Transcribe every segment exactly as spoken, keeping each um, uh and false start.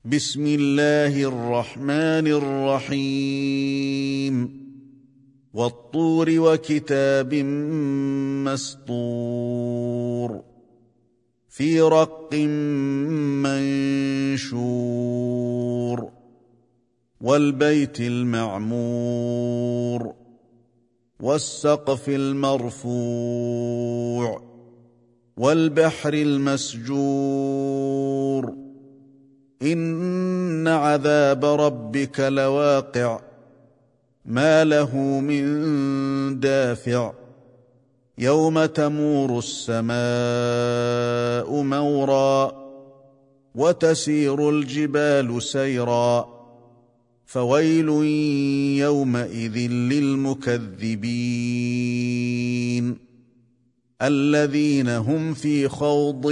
بسم الله الرحمن الرحيم والطور وكتاب مسطور في رق منشور والبيت المعمور والسقف المرفوع والبحر المسجور إن عذاب ربك لواقع ما له من دافع يوم تمور السماء مورا وتسير الجبال سيرا فويل يومئذ للمكذبين الذين هم في خوض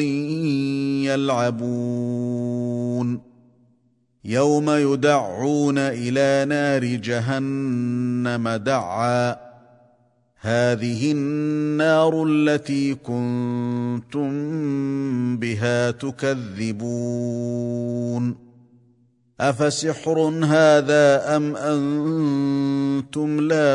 يلعبون يوم يدعون إلى نار جهنم دعا هذه النار التي كنتم بها تكذبون أفسحر هذا أم أنتم لا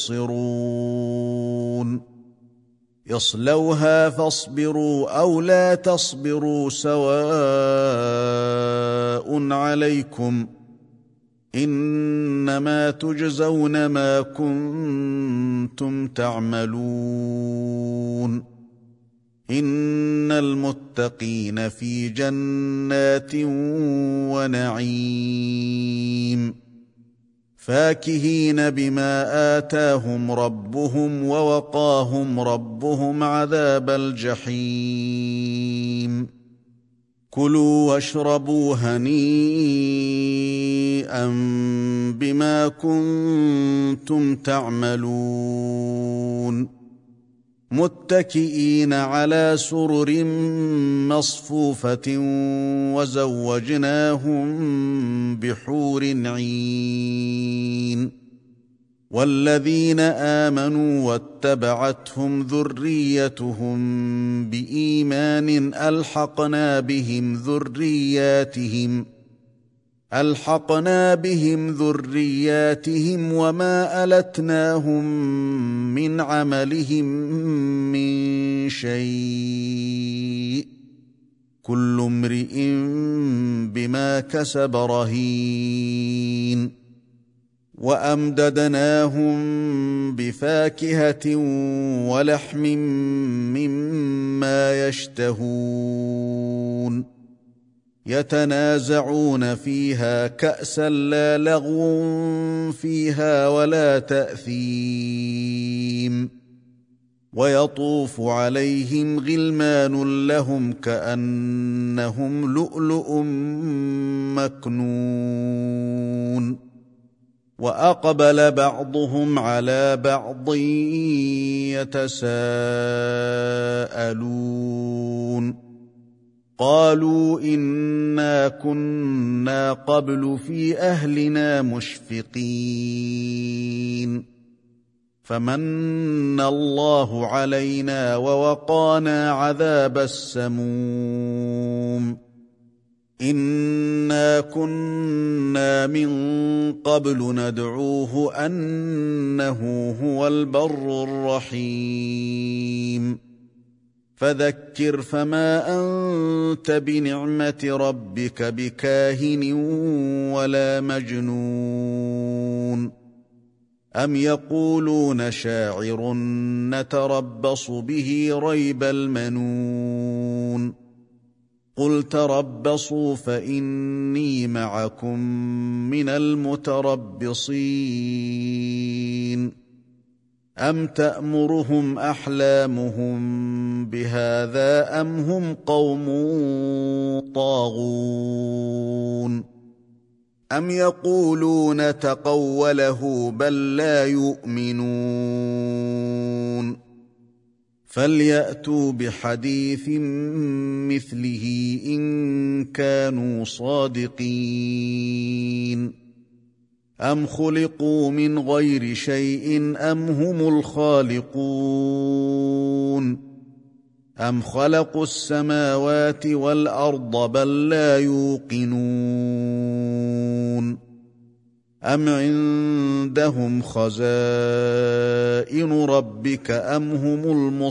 تبصرون يصلوها فاصبروا أو لا تصبروا سواء عليكم إنما تجزون ما كنتم تعملون إن المتقين في جنات ونعيم فاكهين بما آتاهم ربهم ووقاهم ربهم عذاب الجحيم كلوا واشربوا هنيئا بما كنتم تعملون متكئين على سرر مصفوفة وزوجناهم بحور عين والذين آمنوا واتبعتهم ذريتهم بإيمان ألحقنا بهم ذرياتهم ألحقنا بهم ذرياتهم وما ألتناهم من عملهم من شيء كل امرئ بما كسب رهين وأمددناهم بفاكهة ولحم مما يشتهون يتنازعون فيها كأسا لا لغو فيها ولا تأثيم ويطوف عليهم غلمان لهم كأنهم لؤلؤ مكنون وأقبل بعضهم على بعض يتساءلون قالوا إنا كنا قبل في أهلنا مشفقين فمن الله علينا ووقانا عذاب السموم إنا كنا من قبل ندعوه أنه هو البر الرحيم فذكر فما أنت بنعمة ربك بكاهن ولا مجنون أم يقولون شاعر نتربص به ريب المنون قل تربصوا فإني معكم من المتربصين أم تأمرهم أحلامهم بهذا أم هم قوم طاغون أم يقولون تقوله بل لا يؤمنون فليأتوا بحديث مثله إن كانوا صادقين أم خلقوا من غير شيء أم هم الخالقون أم خلقوا السماوات والأرض بل لا يوقنون أم عندهم خزائن ربك أم هم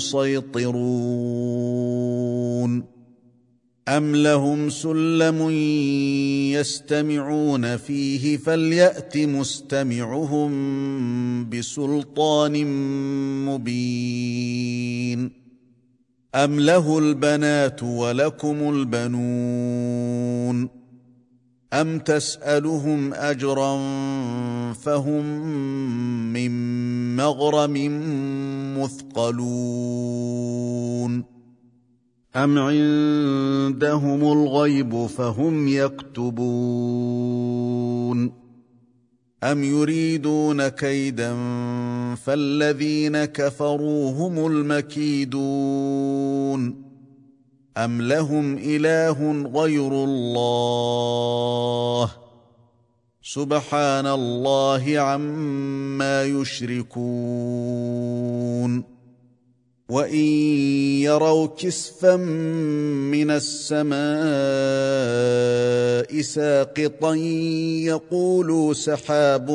المسيطرون أم لهم سلم يستمعون فيه فليأت مستمعهم بسلطان مبين أم له البنات ولكم البنون أم تسألهم أجرا فهم من مغرم مثقلون أم عندهم الغيب فهم يكتبون أم يريدون كيدا فالذين كفروا هم المكيدون أم لهم إله غير الله سبحان الله عما يشركون وإن يروا كسفا من السماء ساقطا يقولوا سحاب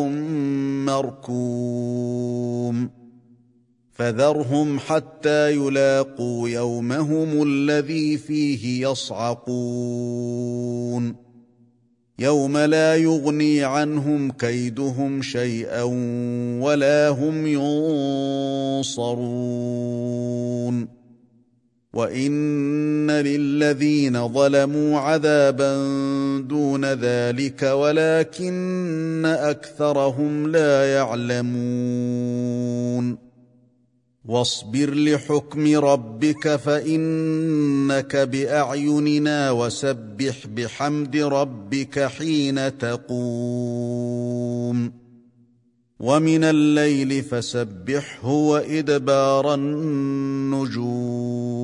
مركوم فذرهم حتى يلاقوا يومهم الذي فيه يصعقون يوم لا يغني عنهم كيدهم شيئا ولا هم ينصرون وإن للذين ظلموا عذابا دون ذلك ولكن أكثرهم لا يعلمون واصبر لحكم ربك فإنك بأعيننا وسبح بحمد ربك حين تقوم ومن الليل فسبحه وإدبار النجوم